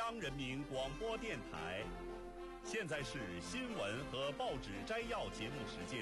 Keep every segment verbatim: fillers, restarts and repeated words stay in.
央人民广播电台。现在是新闻和报纸摘要节目时间。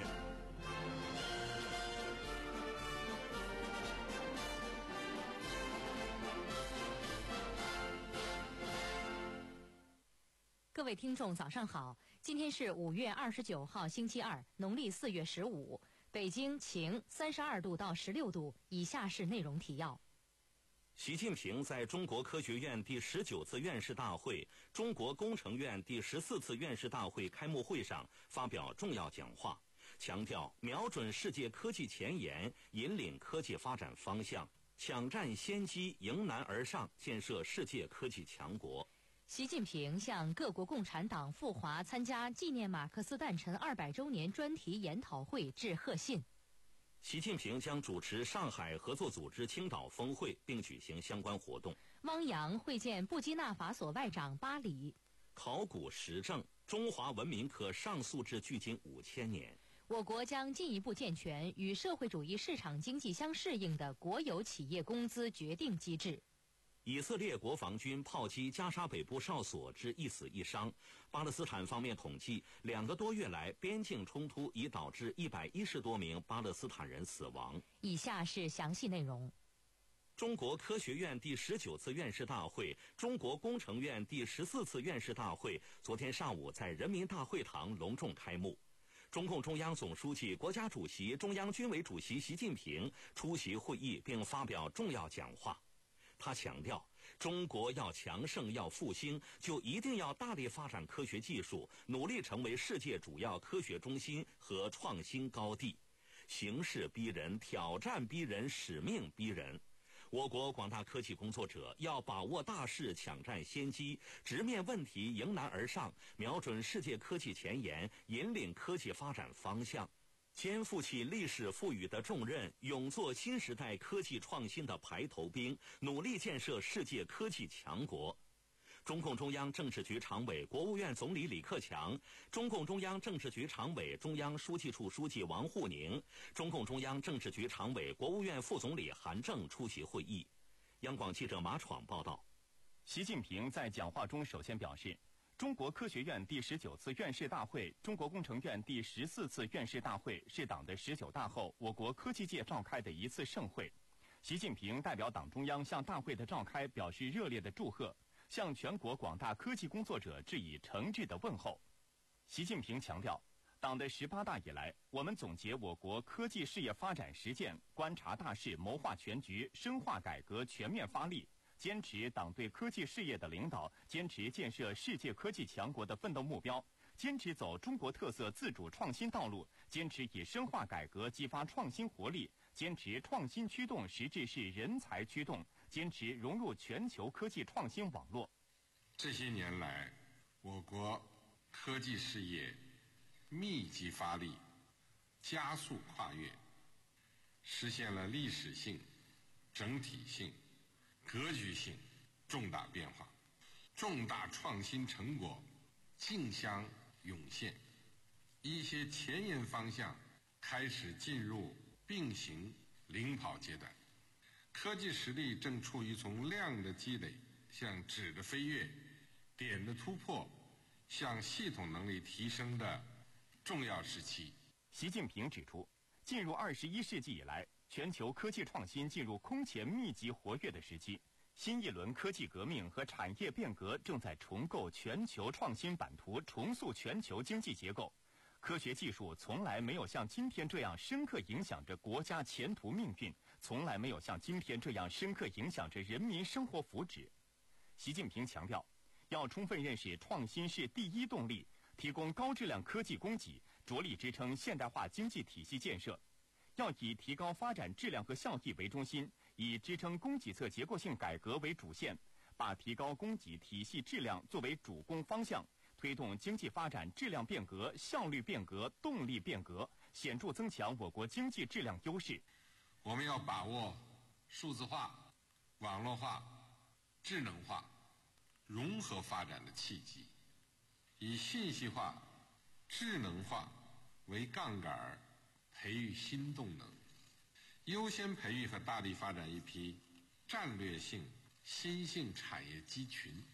各位听众早上好，今天是五月二十九号星期二，农历四月十五，北京晴，三十二度到十六度。以下是内容提要。 习近平在中国科学院第十九次院士大会、中国工程院第十四次院士大会开幕会上发表重要讲话，强调瞄准世界科技前沿，引领科技发展方向，抢占先机，迎难而上，建设世界科技强国。 习近平向各国共产党赴华参加纪念马克思诞辰二百周年专题研讨会致贺信。 习近平将主持上海合作组织青岛峰会，并举行相关活动。 汪洋会见布基纳法索外长巴里。 考古实证，中华文明可上溯至距今五千年。 我国将进一步健全与社会主义市场经济相适应的国有企业工资决定机制。 以色列国防军炮击加沙北部哨所，致一死一伤。巴勒斯坦方面统计，两个多月来边境冲突已导致一百一十多名巴勒斯坦人死亡。 以下是详细内容。 中国科学院第十九次院士大会、中国工程院第十四次院士大会昨天上午在人民大会堂隆重开幕。中共中央总书记、国家主席、中央军委主席习近平出席会议并发表重要讲话。他强调，中国要强盛要复兴，就一定要大力发展科学技术，努力成为世界主要科学中心和创新高地。形势逼人，挑战逼人，使命逼人。我国广大科技工作者要把握大势，抢占先机，直面问题，迎难而上，瞄准世界科技前沿，引领科技发展方向，肩负起历史赋予的重任，勇做新时代科技创新的排头兵，努力建设世界科技强国。中共中央政治局常委、国务院总理李克强，中共中央政治局常委、中央书记处书记王沪宁，中共中央政治局常委、国务院副总理韩正出席会议。央广记者马闯报道。 习近平在讲话中首先表示，中国科学院第十九次院士大会、中国工程院第十四次院士大会是党的十九大后我国科技界召开的一次盛会。习近平代表党中央向大会的召开表示热烈的祝贺，向全国广大科技工作者致以诚挚的问候。习近平强调，党的十八大以来，我们总结我国科技事业发展实践，观察大势，谋划全局，深化改革，全面发力，坚持党对科技事业的领导，坚持建设世界科技强国的奋斗目标，坚持走中国特色自主创新道路，坚持以深化改革激发创新活力，坚持创新驱动实质是人才驱动，坚持融入全球科技创新网络。 这些年来，我国科技事业密集发力，加速跨越，实现了历史性、整体性、格局性重大变化，重大创新成果竞相涌现，一些前沿方向开始进入并行领跑阶段。科技实力正处于从量的积累向质的飞跃、点的突破向系统能力提升的重要时期。 习近平指出，进入二十一世纪以来，全球科技创新进入空前密集活跃的时期，新一轮科技革命和产业变革正在重构全球创新版图，重塑全球经济结构。科学技术从来没有像今天这样深刻影响着国家前途命运，从来没有像今天这样深刻影响着人民生活福祉。习近平强调，要充分认识创新是第一动力，提供高质量科技供给，着力支撑现代化经济体系建设。要以提高发展质量和效益为中心，以支撑供给侧结构性改革为主线，把提高供给体系质量作为主攻方向，推动经济发展质量变革、效率变革、动力变革，显著增强我国经济质量优势。 我们要把握数字化、网络化、智能化融合发展的契机，以信息化、智能化为杠杆，培育新动能，优先培育和大力发展一批战略性新兴产业集群，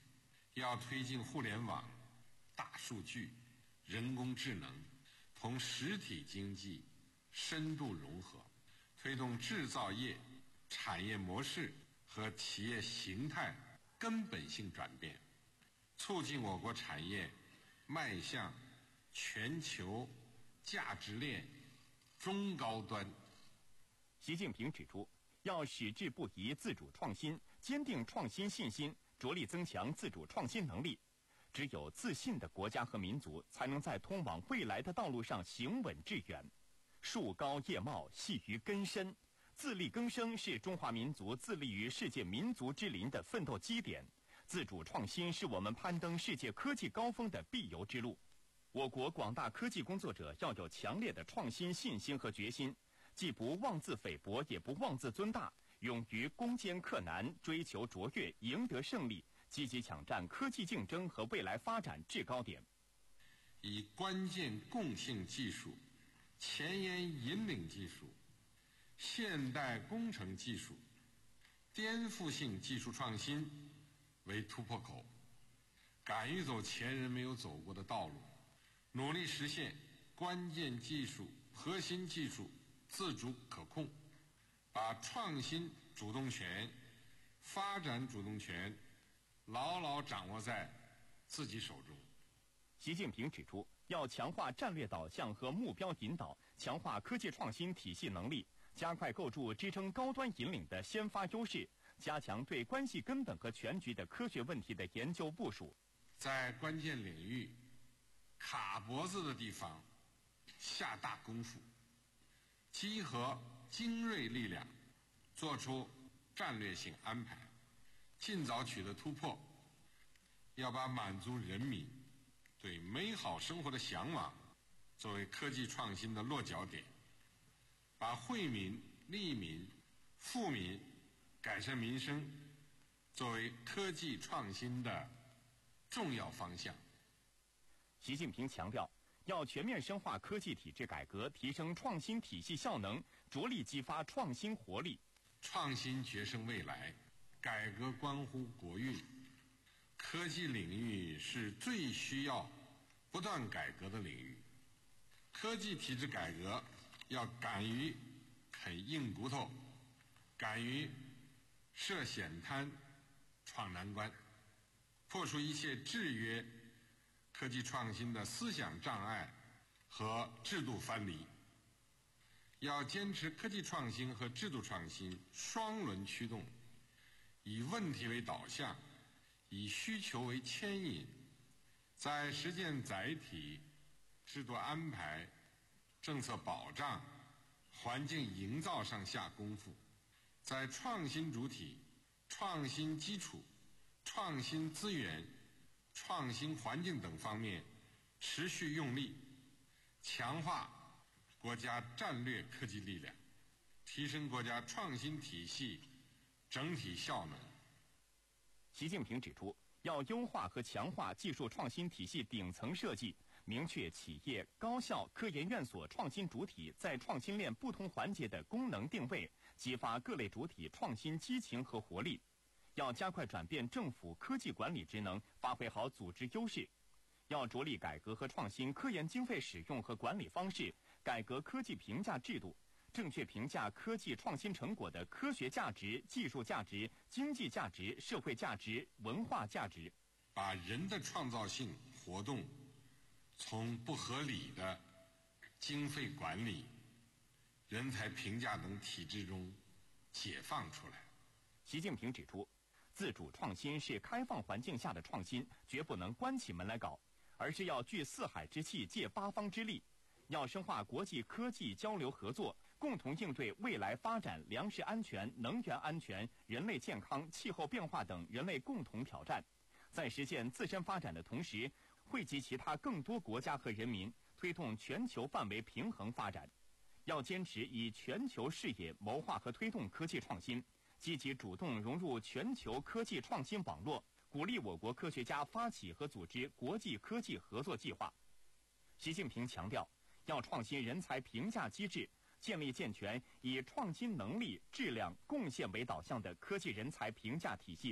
要推进互联网、大数据、人工智能同实体经济深度融合，推动制造业产业模式和企业形态根本性转变，促进我国产业迈向全球价值链中高端。 习近平指出，要矢志不移自主创新，坚定创新信心，着力增强自主创新能力。只有自信的国家和民族，才能在通往未来的道路上行稳致远。树高叶茂，系于根深。自力更生是中华民族自立于世界民族之林的奋斗基点。自主创新是我们攀登世界科技高峰的必由之路。我国广大科技工作者要有强烈的创新信心和决心，既不妄自菲薄，也不妄自尊大，勇于攻坚克难，追求卓越，赢得胜利，积极抢占科技竞争和未来发展制高点。 以关键共性技术、前沿引领技术、现代工程技术、颠覆性技术创新为突破口，敢于走前人没有走过的道路，努力实现关键技术、核心技术自主可控，把创新主动权、发展主动权牢牢掌握在自己手中。 习近平指出，要强化战略导向和目标引导，强化科技创新体系能力，加快构筑支撑高端引领的先发优势，加强对关系根本和全局的科学问题的研究部署。 在关键领域卡脖子的地方下大功夫，集合精锐力量，做出战略性安排，尽早取得突破。要把满足人民对美好生活的向往作为科技创新的落脚点，把惠民、利民、富民、改善民生作为科技创新的重要方向。 习近平强调，要全面深化科技体制改革，提升创新体系效能，着力激发创新活力。 创新决胜未来，改革关乎国运。科技领域是最需要不断改革的领域。科技体制改革要敢于啃硬骨头，敢于涉险滩、闯难关，破除一切制约科技创新的思想障碍和制度藩篱。要坚持科技创新和制度创新双轮驱动，以问题为导向，以需求为牵引，在实践载体、制度安排、政策保障、环境营造上下功夫，在创新主体、创新基础、创新资源、创新环境等方面持续用力，强化国家战略科技力量，提升国家创新体系整体效能。 习近平指出，要优化和强化技术创新体系顶层设计，明确企业、高校、科研院所创新主体在创新链不同环节的功能定位，激发各类主体创新激情和活力。要加快转变政府科技管理职能，发挥好组织优势。要着力改革和创新科研经费使用和管理方式，改革科技评价制度，正确评价科技创新成果的科学价值、技术价值、经济价值、社会价值、文化价值。 把人的创造性活动从不合理的经费管理、人才评价等体制中解放出来。 习近平指出，自主创新是开放环境下的创新，绝不能关起门来搞，而是要聚四海之气，借八方之力，要深化国际科技交流合作，共同应对未来发展、粮食安全、能源安全、人类健康、气候变化等人类共同挑战。在实现自身发展的同时，惠及其他更多国家和人民，推动全球范围平衡发展。要坚持以全球视野谋划和推动科技创新，积极主动融入全球科技创新网络，鼓励我国科学家发起和组织国际科技合作计划。习近平强调，要创新人才评价机制，建立健全以创新能力、质量、贡献为导向的科技人才评价体系，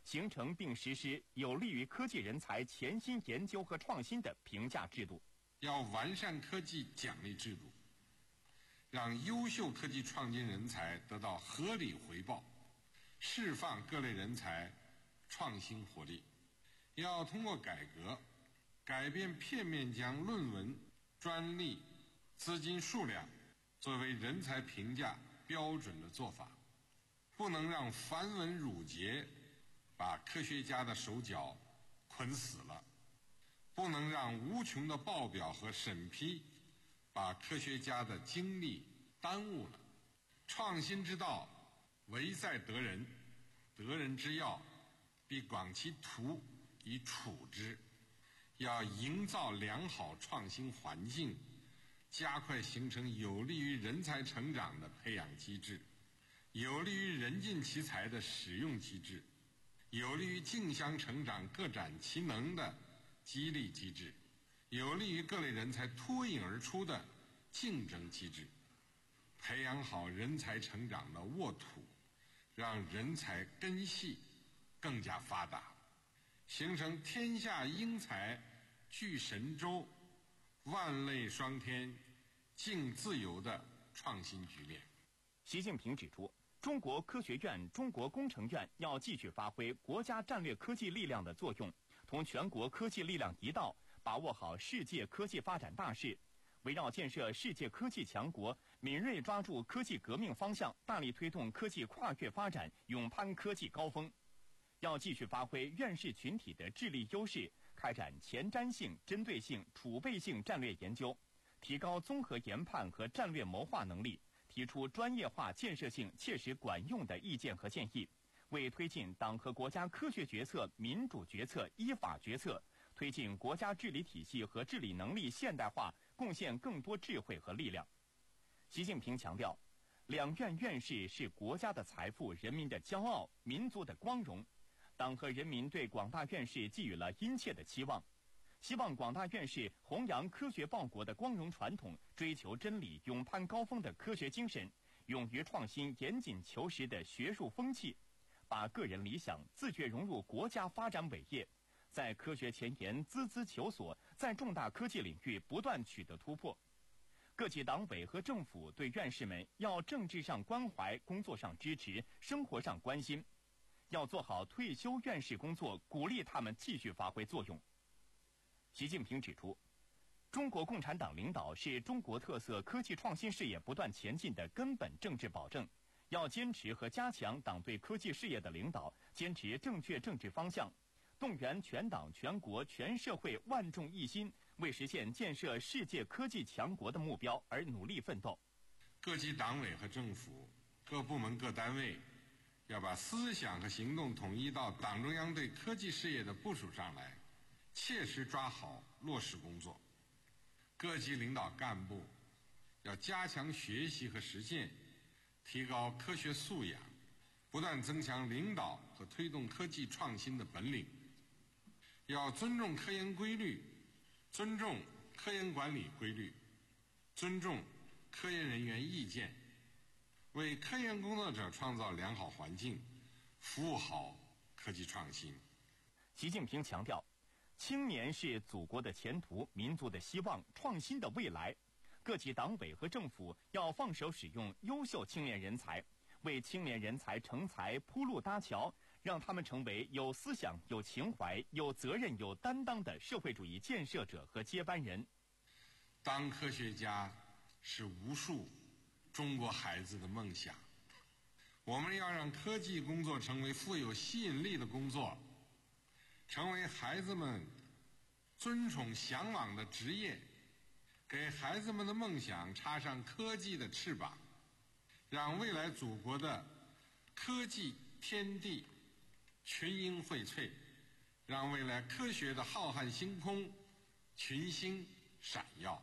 形成并实施有利于科技人才潜心研究和创新的评价制度。 要完善科技奖励制度，让优秀科技创新人才得到合理回报，释放各类人才创新活力。要通过改革，改变片面将论文、专利、资金数量作为人才评价标准的做法，不能让繁文缛节把科学家的手脚捆死了，不能让无穷的报表和审批把科学家的精力耽误了。创新之道，唯在得人，得人之要，必广其途以处之。要营造良好创新环境，加快形成有利于人才成长的培养机制，有利于人尽其才的使用机制，有利于竞相成长、各展其能的激励机制，有利于各类人才脱颖而出的竞争机制。培养好人才成长的沃土，让人才根系更加发达，形成天下英才聚神州、万类双天竞自由的创新局面。 习近平指出，中国科学院、中国工程院要继续发挥国家战略科技力量的作用，同全国科技力量一道，把握好世界科技发展大势，围绕建设世界科技强国，敏锐抓住科技革命方向，大力推动科技跨越发展，勇攀科技高峰。要继续发挥院士群体的智力优势，开展前瞻性、针对性、储备性战略研究，提高综合研判和战略谋划能力，提出专业化、建设性、切实管用的意见和建议，为推进党和国家科学决策、民主决策、依法决策，推进国家治理体系和治理能力现代化贡献更多智慧和力量。习近平强调，两院院士是国家的财富、人民的骄傲、民族的光荣。党和人民对广大院士寄予了殷切的期望，希望广大院士弘扬科学报国的光荣传统，追求真理、勇攀高峰的科学精神，勇于创新、严谨求实的学术风气，把个人理想自觉融入国家发展伟业，在科学前沿孜孜求索，在重大科技领域不断取得突破。各级党委和政府对院士们要政治上关怀，工作上支持，生活上关心，要做好退休院士工作，鼓励他们继续发挥作用。习近平指出，中国共产党领导是中国特色科技创新事业不断前进的根本政治保证，要坚持和加强党对科技事业的领导，坚持正确政治方向，动员全党全国全社会万众一心，为实现建设世界科技强国的目标而努力奋斗。 各级党委和政府、各部门各单位要把思想和行动统一到党中央对科技事业的部署上来，切实抓好落实工作。各级领导干部要加强学习和实践，提高科学素养，不断增强领导和推动科技创新的本领。要尊重科研规律，尊重科研管理规律，尊重科研人员意见，为科研工作者创造良好环境，服务好科技创新。 习近平强调，青年是祖国的前途、民族的希望、创新的未来。各级党委和政府要放手使用优秀青年人才，为青年人才成才铺路搭桥，让他们成为有思想、有情怀、有责任、有担当的社会主义建设者和接班人。 当科学家是无数中国孩子的梦想，我们要让科技工作成为富有吸引力的工作，成为孩子们尊崇向往的职业，给孩子们的梦想插上科技的翅膀，让未来祖国的科技天地群英荟萃，让未来科学的浩瀚星空群星闪耀。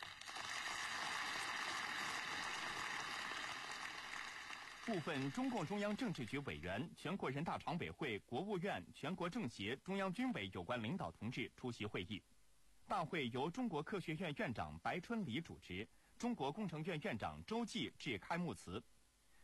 部分中共中央政治局委员、全国人大常委会、国务院、全国政协、中央军委有关领导同志出席会议。大会由中国科学院院长白春礼主持，中国工程院院长周济致开幕词。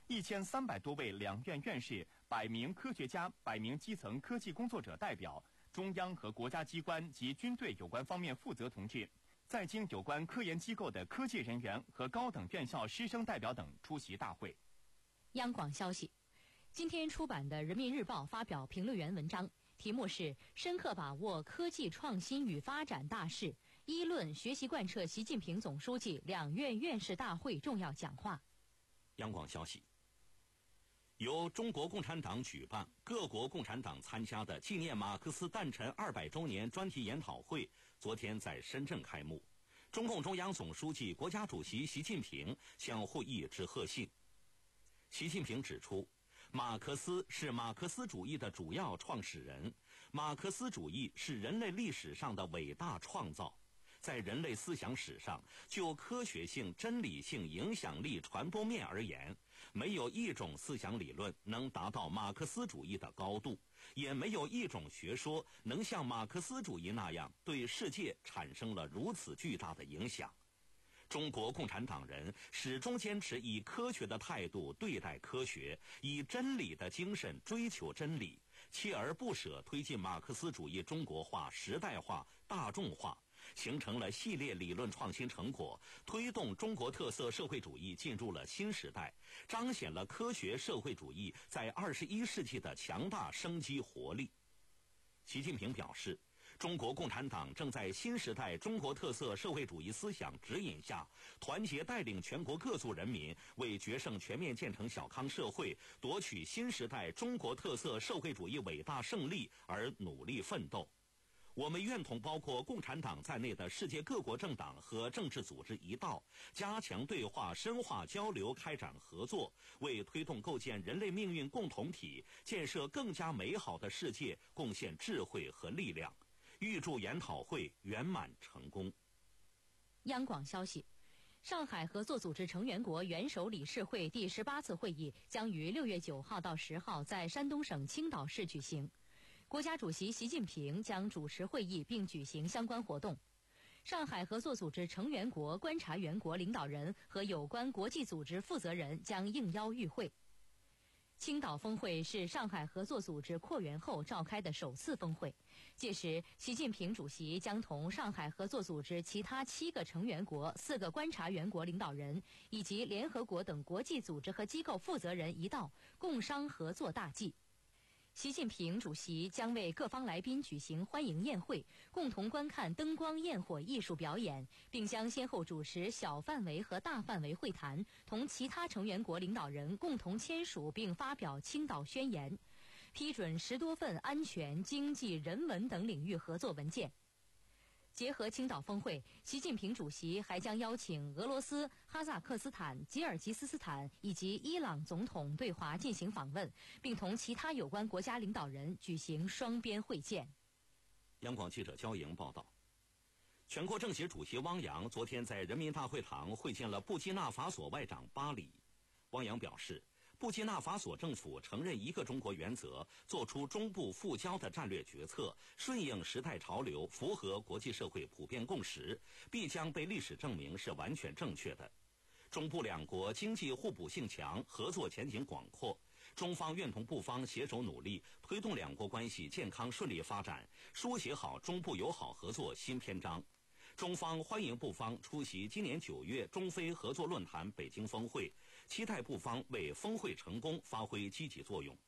一千三百多位两院院士、百名科学家、百名基层科技工作者代表、中央和国家机关及军队有关方面负责同志，在京有关科研机构的科技人员和高等院校师生代表等出席大会。 央广消息，今天出版的《人民日报》发表评论员文章，题目是“深刻把握科技创新与发展大势，一论学习贯彻习近平总书记两院院士大会重要讲话”。 央广消息，由中国共产党举办、各国共产党参加的纪念马克思诞辰二百周年专题研讨会，昨天在深圳开幕。中共中央总书记、国家主席习近平向会议致贺信。习近平指出，马克思是马克思主义的主要创始人，马克思主义是人类历史上的伟大创造。在人类思想史上，就科学性、真理性、影响力、传播面而言，没有一种思想理论能达到马克思主义的高度，也没有一种学说能像马克思主义那样对世界产生了如此巨大的影响。中国共产党人始终坚持以科学的态度对待科学，以真理的精神追求真理，锲而不舍推进马克思主义中国化、时代化、大众化，形成了系列理论创新成果，推动中国特色社会主义进入了新时代，彰显了科学社会主义在二十一世纪的强大生机活力。习近平表示，中国共产党正在新时代中国特色社会主义思想指引下，团结带领全国各族人民，为决胜全面建成小康社会、夺取新时代中国特色社会主义伟大胜利而努力奋斗。我们愿同包括共产党在内的世界各国政党和政治组织一道，加强对话、深化交流、开展合作，为推动构建人类命运共同体、建设更加美好的世界贡献智慧和力量。预祝研讨会圆满成功。 央广消息，上海合作组织成员国元首理事会第十八次会议将于六月九号到十号在山东省青岛市举行。国家主席习近平将主持会议并举行相关活动。上海合作组织成员国观察员国领导人和有关国际组织负责人将应邀与会。青岛峰会是上海合作组织扩员后召开的首次峰会，届时习近平主席将同上海合作组织其他七个成员国、四个观察员国领导人以及联合国等国际组织和机构负责人一道，共商合作大计。习近平主席将为各方来宾举行欢迎宴会，共同观看灯光焰火艺术表演，并将先后主持小范围和大范围会谈，同其他成员国领导人共同签署并发表青岛宣言，批准十多份安全、经济、人文等领域合作文件。结合青岛峰会，习近平主席还将邀请俄罗斯、哈萨克斯坦、吉尔吉斯斯坦以及伊朗总统对华进行访问，并同其他有关国家领导人举行双边会见。 央广记者焦莹报道，全国政协主席汪洋昨天在人民大会堂会见了布基纳法索外长巴里。汪洋表示，布基纳法索政府承认一个中国原则，做出中部复交的战略决策，顺应时代潮流，符合国际社会普遍共识，必将被历史证明是完全正确的。中部两国经济互补性强，合作前景广阔，中方愿同布方携手努力，推动两国关系健康顺利发展，书写好中部友好合作新篇章。中方欢迎布方出席今年九月中非合作论坛北京峰会，期待布方为峰会成功发挥积极作用。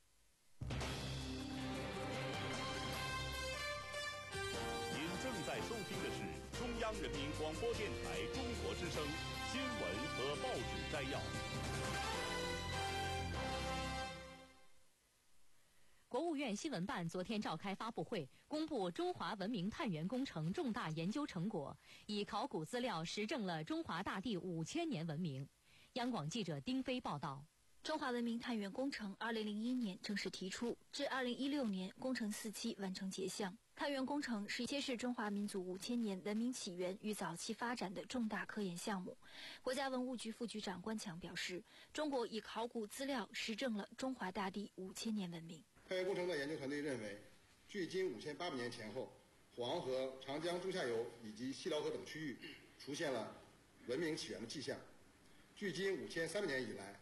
您正在收听的是中央人民广播电台中国之声新闻和报纸摘要。 国务院新闻办昨天召开发布会，公布中华文明探源工程重大研究成果，以考古资料实证了中华大地五千年文明。央广记者丁飞报道。 中华文明探源工程二零零一年正式提出，至二零一六年工程四期完成结项。探源工程是揭示中华民族五千年文明起源与早期发展的重大科研项目。国家文物局副局长关强表示，中国以考古资料实证了中华大地五千年文明。 探源工程的研究团队认为，距今五千八百年前后，黄河、长江中下游以及西辽河等区域出现了文明起源的迹象。距今五千三百年以来，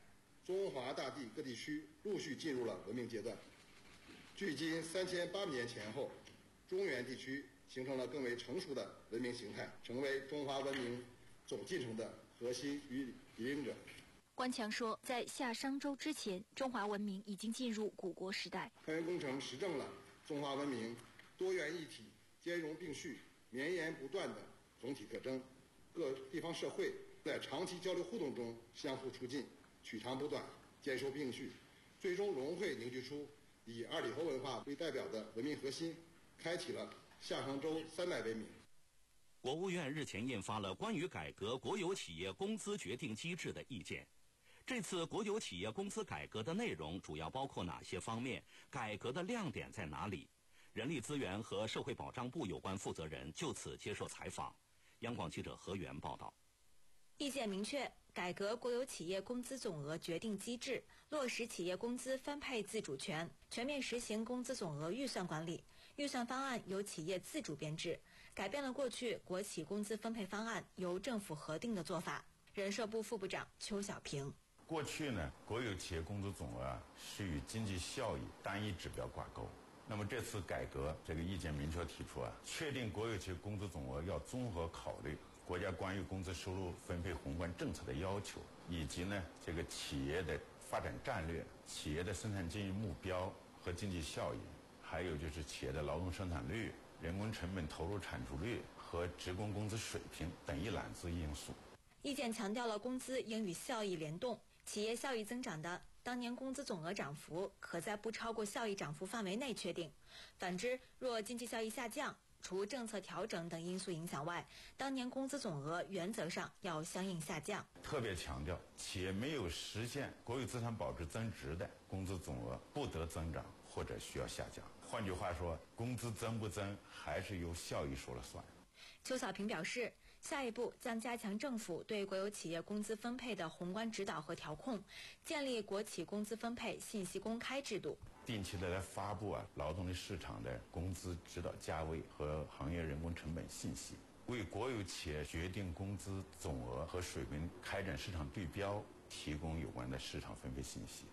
中华大地各地区陆续进入了文明阶段。距今三千八百年前后，中原地区形成了更为成熟的文明形态，成为中华文明总进程的核心与引领者。 关强说，在夏商周之前，中华文明已经进入古国时代。 太原工程实证了中华文明多元一体、兼容并蓄、绵延不断的总体特征。各地方社会在长期交流互动中相互促进、取长补短、兼收并蓄，最终融汇凝聚出以二里河文化为代表的文明核心，开启了夏商周三代文明。 国务院日前印发了关于改革国有企业工资决定机制的意见。这次国有企业工资改革的内容主要包括哪些方面？改革的亮点在哪里？人力资源和社会保障部有关负责人就此接受采访。央广记者何源报道。 意见明确，改革国有企业工资总额决定机制，落实企业工资分配自主权，全面实行工资总额预算管理，预算方案由企业自主编制，改变了过去国企工资分配方案由政府核定的做法。人社部副部长邱小平。 过去呢，国有企业工资总额是与经济效益单一指标挂钩。那么这次改革，这个意见明确提出啊，确定国有企业工资总额要综合考虑国家关于工资收入分配宏观政策的要求，以及呢这个企业的发展战略、企业的生产经营目标和经济效益，还有就是企业的劳动生产率、人工成本投入产出率和职工工资水平等一揽子因素。 意见强调了工资应与效益联动，企业效益增长的当年工资总额涨幅可在不超过效益涨幅范围内确定。反之，若经济效益下降，除政策调整等因素影响外，当年工资总额原则上要相应下降。 特别强调，企业没有实现国有资产保值增值的工资总额不得增长或者需要下降。换句话说，工资增不增还是由效益说了算。 邱小平表示，下一步将加强政府对国有企业工资分配的宏观指导和调控，建立国企工资分配信息公开制度， 定期的来发布啊劳动力市场的工资指导价位和行业人工成本信息，为国有企业决定工资总额和水平开展市场对标提供有关的市场分配信息。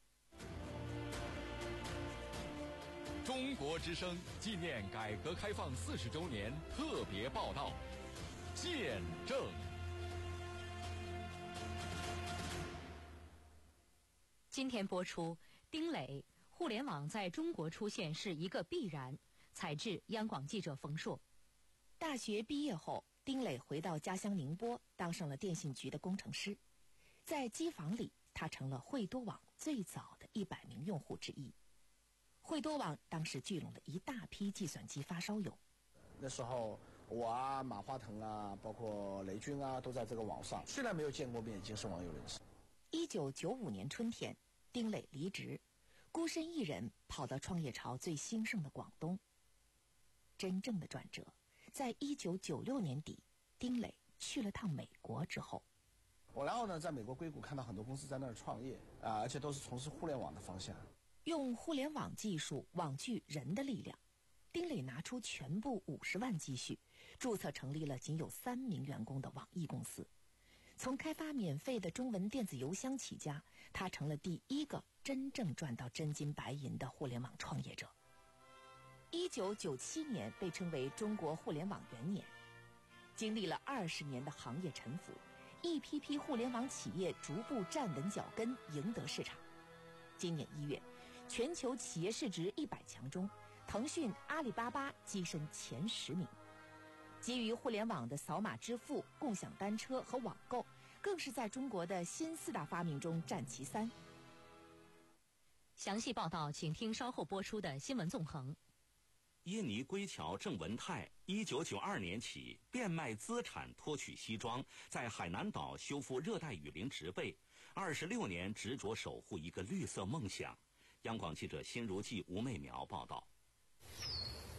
中国之声纪念改革开放四十周年特别报道，见证。 今天播出，丁磊，互联网在中国出现是一个必然。采制央广记者冯硕。 大学毕业后，丁磊回到家乡宁波，当上了电信局的工程师。在机房里，他成了惠多网最早的一百名用户之一。惠多网当时聚拢了一大批计算机发烧友。 那时候我啊、马化腾啊，包括雷军啊，都在这个网上，虽然没有见过面，已经是网友人士。 一九九五年春天，丁磊离职，孤身一人跑到创业潮最兴盛的广东。真正的转折，在一九九六年底，丁磊去了趟美国之后。 我然后呢，在美国硅谷看到很多公司在那儿创业啊，而且都是从事互联网的方向。 用互联网技术网聚人的力量，丁磊拿出全部五十万积蓄，注册成立了仅有三名员工的网易公司。从开发免费的中文电子邮箱起家，他成了第一个真正赚到真金白银的互联网创业者。一九九七年被称为中国互联网元年，经历了二十年的行业沉浮，一批批互联网企业逐步站稳脚跟，赢得市场。今年一月，全球企业市值一百强中，腾讯、阿里巴巴跻身前十名。基于互联网的扫码支付、共享单车和网购，更是在中国的新四大发明中占其三。 详细报道，请听稍后播出的新闻纵横。 印尼归侨郑文泰，一九九二年起变卖资产脱取西装，在海南岛修复热带雨林植被，二十六年执着守护一个绿色梦想。央广记者辛如记、吴美苗报道。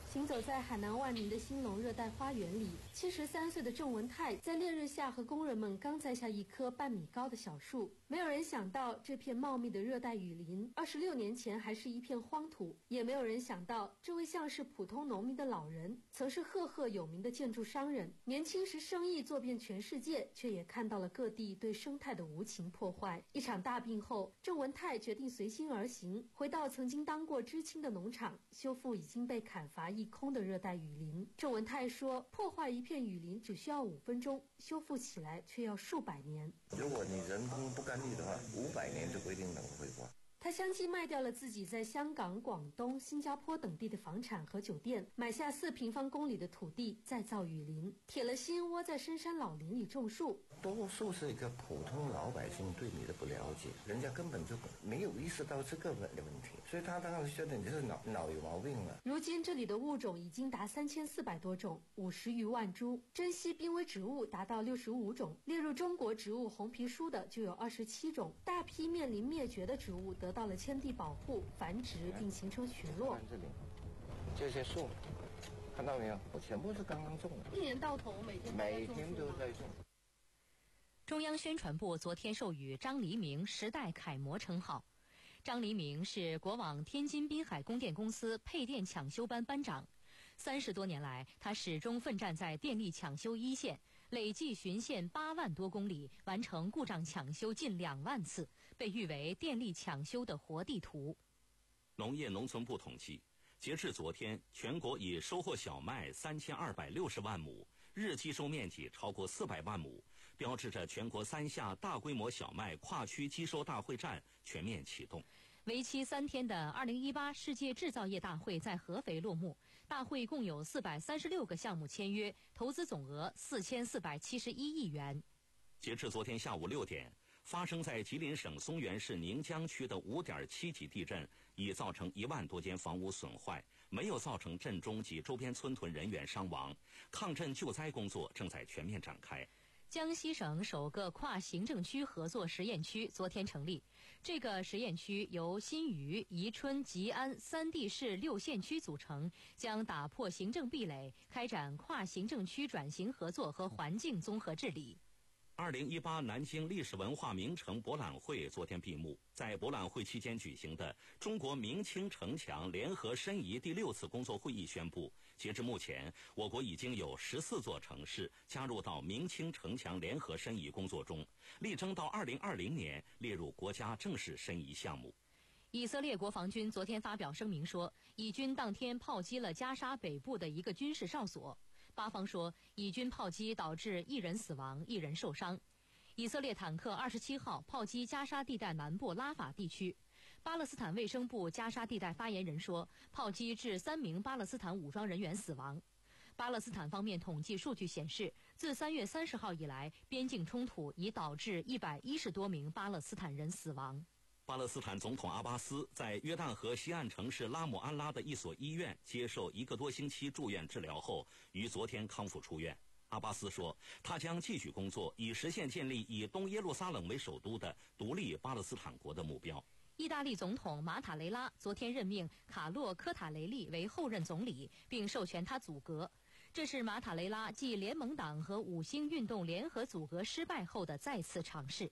行走在海南万宁的兴隆热带花园里，七十三岁的郑文泰在烈日下和工人们刚栽下一棵半米高的小树。没有人想到，这片茂密的热带雨林，二十六年前还是一片荒土；也没有人想到，这位像是普通农民的老人，曾是赫赫有名的建筑商人。年轻时生意做遍全世界，却也看到了各地对生态的无情破坏。一场大病后，郑文泰决定随心而行，回到曾经当过知青的农场，修复已经被砍伐一空的热带雨林。郑文泰说，破坏一片雨林只需要五分钟，修复起来却要数百年。 如果你人工不干预的话，五百年就不一定能恢复。 他相继卖掉了自己在香港、广东、新加坡等地的房产和酒店，买下四平方公里的土地，再造雨林，铁了心窝在深山老林里种树。 多数是一个普通老百姓对你的不了解，人家根本就没有意识到这个问的问题，所以他当然觉得你是脑脑有毛病了。 如今这里的物种已经达三千四百多种，五十余万株，珍稀濒危植物达到六十五种，列入中国植物红皮书的就有二十七种，大批面临灭绝的植物得到了迁地保护、繁殖并形成群落。 看这里，这些树，看到没有？我全部是刚刚种的， 一年到头每天每天都在种。 中央宣传部昨天授予张黎明时代楷模称号。张黎明是国网天津滨海供电公司配电抢修班班长，三十多年来，他始终奋战在电力抢修一线，累计巡线八万多公里，完成故障抢修近两万次，被誉为电力抢修的活地图。 农业农村部统计，截至昨天，全国已收获小麦三千二百六十万亩，日计收面积超过四百万亩，标志着全国三下大规模小麦跨区机收大会战全面启动。 为期三天的二零一八世界制造业大会在合肥落幕，大会共有四百三十六个项目签约，投资总额四千四百七十一亿元。 截至昨天下午六点，发生在吉林省松原市宁江区的五点七级地震已造成一万多间房屋损坏，没有造成震中及周边村屯人员伤亡。抗震救灾工作正在全面展开。 江西省首个跨行政区合作实验区昨天成立，这个实验区由新余、宜春、吉安三地市六县区组成，将打破行政壁垒，开展跨行政区转型合作和环境综合治理。 二零一八南京历史文化名城博览会昨天闭幕，在博览会期间举行的中国明清城墙联合申遗第六次工作会议宣布，截至目前，我国已经有十四座城市加入到明清城墙联合申遗工作中，力争到二零二零年列入国家正式申遗项目。 以色列国防军昨天发表声明说，以军当天炮击了加沙北部的一个军事哨所。巴方说，以军炮击导致一人死亡，一人受伤。以色列坦克二十七号炮击加沙地带南部拉法地区。巴勒斯坦卫生部加沙地带发言人说，炮击致三名巴勒斯坦武装人员死亡。巴勒斯坦方面统计数据显示，自三月三十号以来，边境冲突已导致一百一十多名巴勒斯坦人死亡。 巴勒斯坦总统阿巴斯在约旦河西岸城市拉姆安拉的一所医院接受一个多星期住院治疗后，于昨天康复出院。阿巴斯说，他将继续工作，以实现建立以东耶路撒冷为首都的独立巴勒斯坦国的目标。 意大利总统马塔雷拉昨天任命卡洛科塔雷利为后任总理，并授权他组阁。这是马塔雷拉继联盟党和五星运动联合组阁失败后的再次尝试。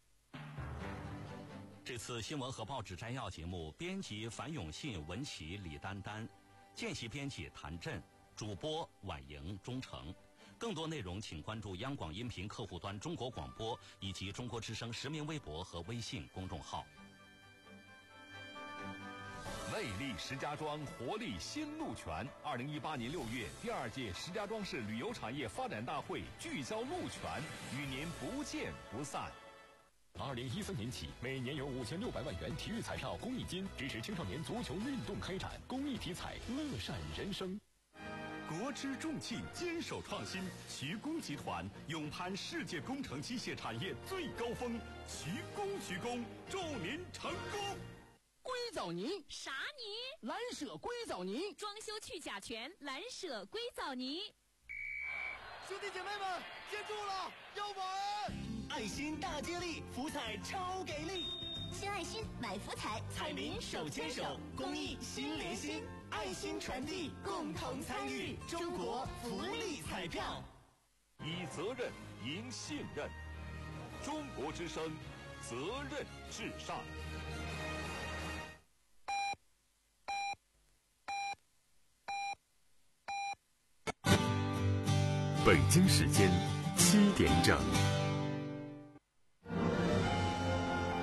这次新闻和报纸摘要节目，编辑樊永信、文琪、李丹丹，见习编辑谭震，主播婉莹、钟诚。更多内容请关注央广音频客户端中国广播以及中国之声实名微博和微信公众号。 魅力石家庄，活力新路权。二零一八年六月，第二届石家庄市旅游产业发展大会聚焦路权，与您不见不散。 二零一三年起，每年有五千六百万元体育彩票公益金，支持青少年足球运动开展，公益体彩，乐善人生。 国之重器，坚守创新。徐工集团勇攀世界工程机械产业最高峰，徐工徐工，祝您成功。 硅藻泥啥泥？ 蓝舍硅藻泥， 装修去甲醛，蓝舍硅藻泥。 兄弟姐妹们，接住了，要玩！ 爱心大接力，福彩超给力！ 新爱心买福彩， 彩民手牵手，公益心连心。 爱心传递，共同参与中国福利彩票。 以责任赢信任，中国之声，责任至上。 北京时间七点整。